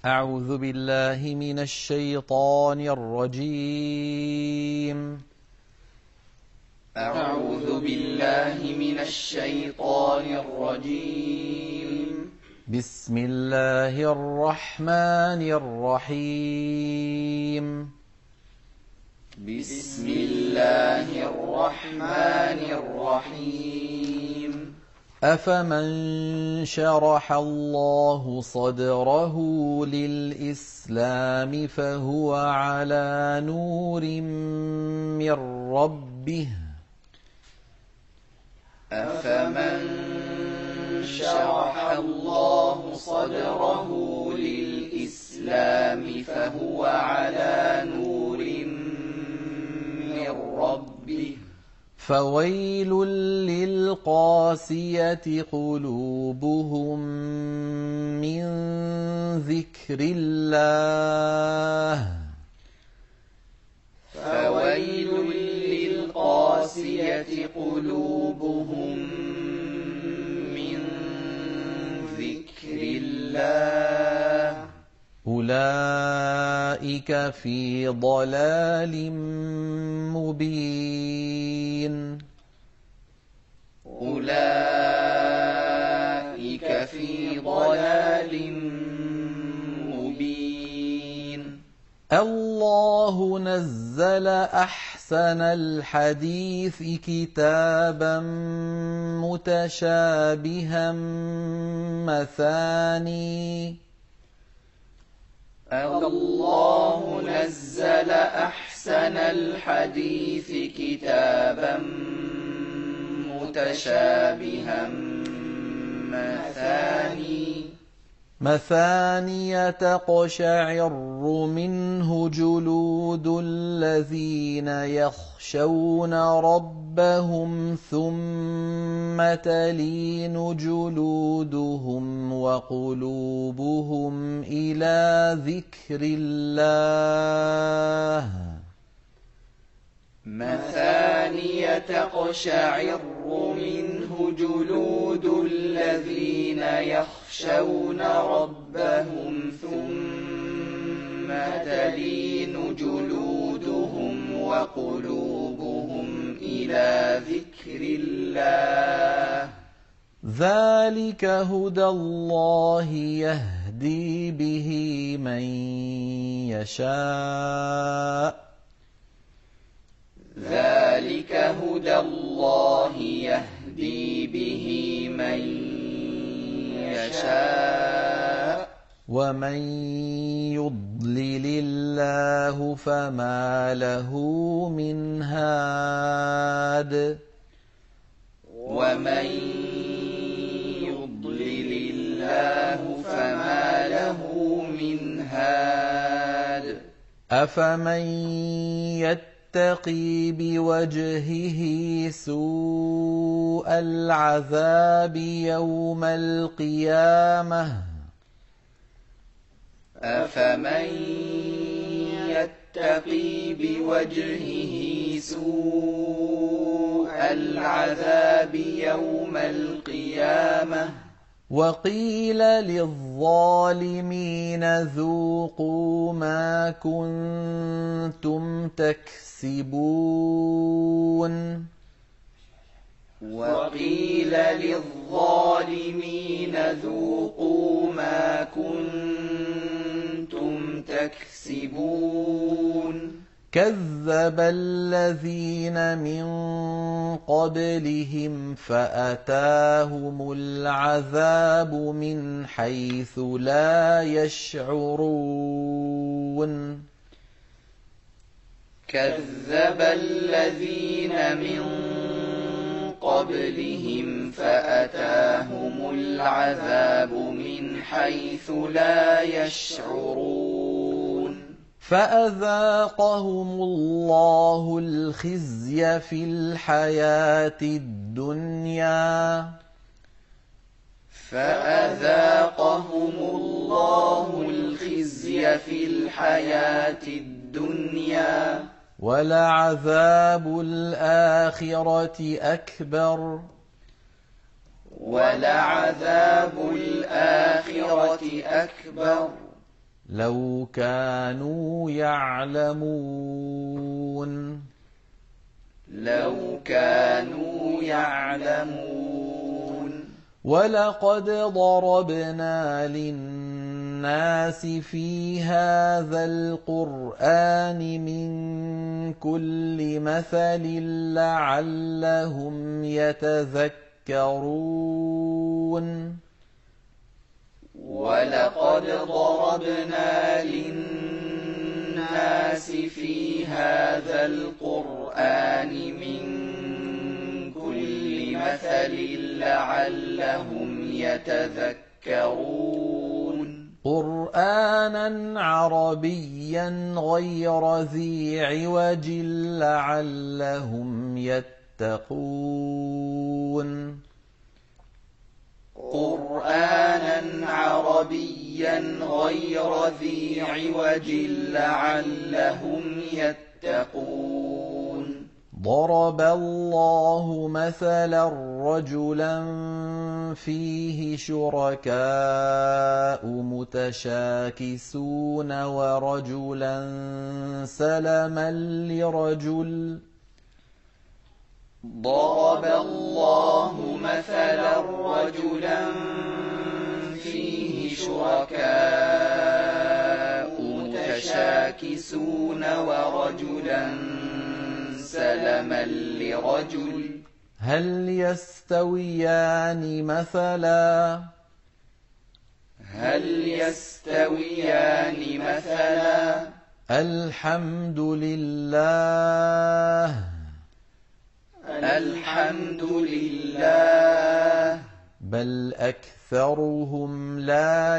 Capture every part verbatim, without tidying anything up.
أعوذ بالله من الشيطان الرجيم أعوذ بالله من الشيطان الرجيم بسم الله الرحمن الرحيم بسم الله الرحمن الرحيم أفمن شرح الله صدره للإسلام فهو على نور من ربه أفمن شرح الله صدره للإسلام فهو على نور من ربه فويل للقاسية قلوبهم من ذكر الله فويل للقاسية قلوبهم من ذكر الله أولئك في ضلال مبين أولئك في ضلال مبين الله نزل أحسن الحديث كتابا متشابها مثاني الله نزل أحسن الحديث كتابا متشابها مثاني مثانية تقشعر منه جلود الذين يخشون ربهم ثم تلين جلودهم وقلوبهم إلى ذكر الله مثانية تقشعر منه جلود الذين يخشون ربهم ثم تلين جلودهم وقلوبهم إلى ذكر الله ذلك هدى الله يهدي به من يشاء ذلك هدى الله يهدي به من يشاء ومن يضلل الله فما له من هاد ومن يضلل الله فما له من هاد أفمن يتقي بوجهه سوء العذاب يوم القيامة أفمن يتقي بوجهه سوء العذاب يوم القيامة وقيل للظالمين ذوقوا ما كنتم تكسبون وقيل للظالمين ذوقوا ما كنتم تكسبون كذب الذين من قبلهم فأتاهم العذاب من حيث لا يشعرون كذب الذين من قبلهم فأتاهم العذاب من حيث لا يشعرون فأذاقهم الله الخزي في الحياة الدنيا فأذاقهم الله الخزي في الحياة الدنيا ولعذاب الآخرة أكبر ولعذاب الآخرة أكبر لو كانوا يعلمون لو كانوا يعلمون ولقد ضربنا للناس في هذا القرآن من كل مثل لعلهم يتذكرون ولقد ضربنا للناس في هذا القرآن من كل مثل لعلهم يتذكرون قرآنا عربيا غير ذي عوج لعلهم يتقون قرآنا عربيا غير ذي عوج لعلهم يتقون ضرب الله مثلا رجلا فيه شركاء متشاكسون ورجلا سلما لرجل ضرب الله مثلا رجلا فيه شركاء متشاكسون ورجلا سلما لرجل هل يستويان مثلا هل يستويان مثلا الحمد لله الحمد لله بل أكثرهم لا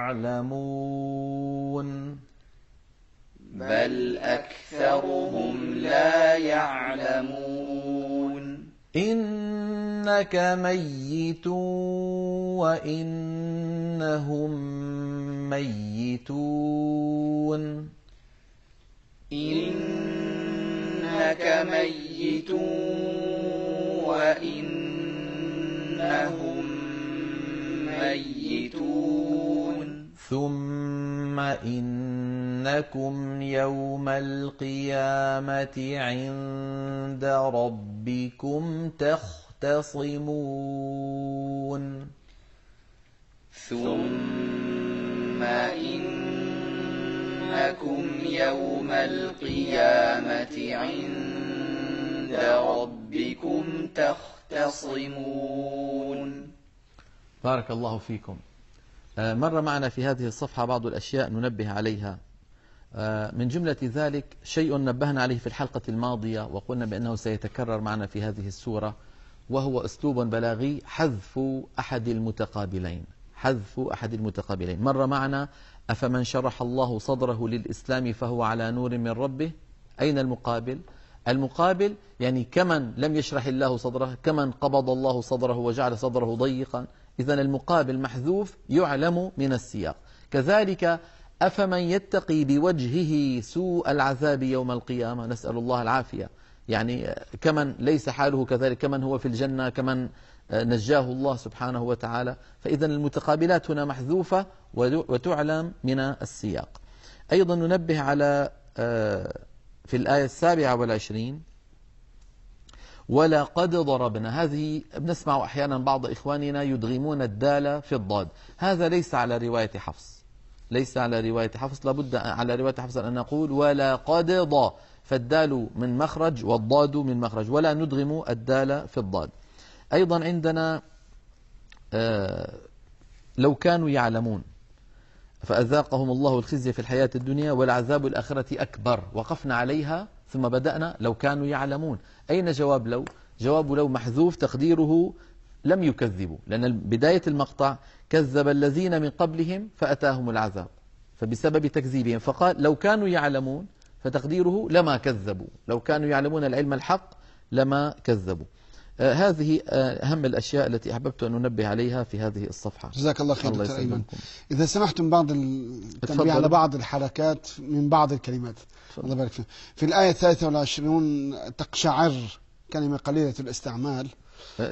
يعلمون بل أكثرهم لا يعلمون إنك ميت وإنهم ميتون إنك ميت وإنهم ميتون ثم إنكم يوم القيامة عند ربكم تختصمون ثم إنكم يوم القيامة عند ربكم تختصمون. بارك الله فيكم. مر معنا في هذه الصفحة بعض الأشياء ننبه عليها. من جملة ذلك شيء نبهنا عليه في الحلقة الماضية وقلنا بأنه سيتكرر معنا في هذه السورة، وهو أسلوب بلاغي، حذف أحد المتقابلين. حذف أحد المتقابلين. مر معنا أفمن شرح الله صدره للإسلام فهو على نور من ربه. أين المقابل؟ المقابل يعني كمن لم يشرح الله صدره، كمن قبض الله صدره وجعل صدره ضيقا. إذن المقابل محذوف يعلم من السياق. كذلك أفمن يتقي بوجهه سوء العذاب يوم القيامة، نسأل الله العافية، يعني كمن ليس حاله كذلك، كمن هو في الجنة، كمن نجاه الله سبحانه وتعالى. فإذا المتقابلات هنا محذوفة وتعلم من السياق. أيضا ننبه على في الآية السابعة والعشرين ولقد ضربنا. هذه بنسمع أحيانا بعض إخواننا يدغمون الدال في الضاد. هذا ليس على رواية حفص، ليس على رواية حفص. لابد على رواية حفص أن نقول ولقد ضا، فالدال من مخرج والضاد من مخرج، ولا ندغم الدال في الضاد. أيضا عندنا آه لو كانوا يعلمون فأذاقهم الله الخزي في الحياة الدنيا ولعذاب الآخرة أكبر. وقفنا عليها ثم بدأنا لو كانوا يعلمون. أين جواب لو؟ جواب لو محذوف تقديره لم يكذبوا، لأن بداية المقطع كذب الذين من قبلهم فأتاهم العذاب، فبسبب تكذيبهم فقال لو كانوا يعلمون، فتقديره لما كذبوا، لو كانوا يعلمون العلم الحق لما كذبوا. آه هذه آه أهم الأشياء التي أحببت أن ننبه عليها في هذه الصفحة. جزاك الله خير دكتور أيمن. إذا سمحتم بعض التنبيه على بعض الحركات من بعض الكلمات. الله يبارك فيك. في الآية الثالثة والعشرون تقشعر، كلمة قليلة الاستعمال.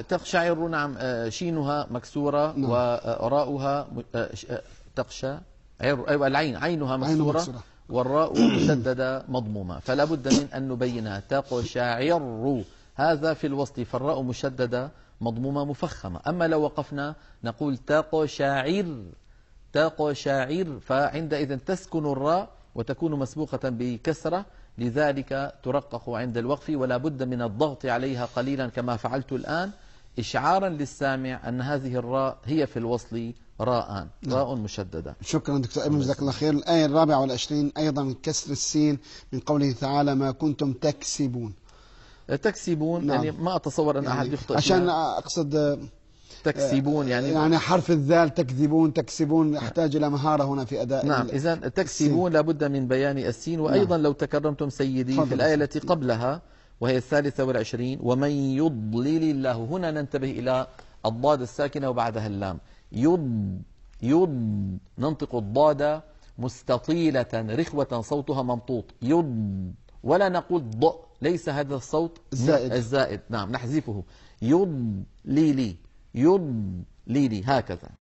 تقشعر، نعم، شينها مكسورة، نعم. وراؤها تقشى عر أيوة العين عينها مكسورة مكسورة. والراء مشددة مضمومة، فلا بد من أن نبينها. تقشعر هذا في الوصل، فالراء مشددة مضمومة مفخمة. أما لو وقفنا نقول تقشعر تقشعر، فعندئذ تسكن الراء وتكون مسبوقة بكسرة، لذلك ترقق عند الوقف، ولا بد من الضغط عليها قليلا كما فعلت الآن، إشعارا للسامع أن هذه الراء هي في الوصل راء راء مشددة. شكرا دكتور أيمن، جزاك الله خير. الآية الرابعة والعشرين أيضا كسر السين من قوله تعالى ما كنتم تكسبون. تكسبون نعم. يعني ما أتصور أن يعني أحد يخطئ عشان فيها. أقصد تكسبون يعني يعني حرف الذال تكذبون تكسبون يحتاج إلى مهارة هنا في أداء. نعم، إذا تكسبون لابد من بيان السين. وأيضا نعم. لو تكرمتم سيدي في الآية التي قبلها وهي الثالثة والعشرين ومن يضلل الله، هنا ننتبه إلى الضاد الساكنة وبعدها اللام. يض يض ننطق الضاد مستطيلة رخوة صوتها ممطوط، يض، ولا نقول ض، ليس هذا الصوت الزائد الزائد نعم نحذفه. يضلل يضلل هكذا.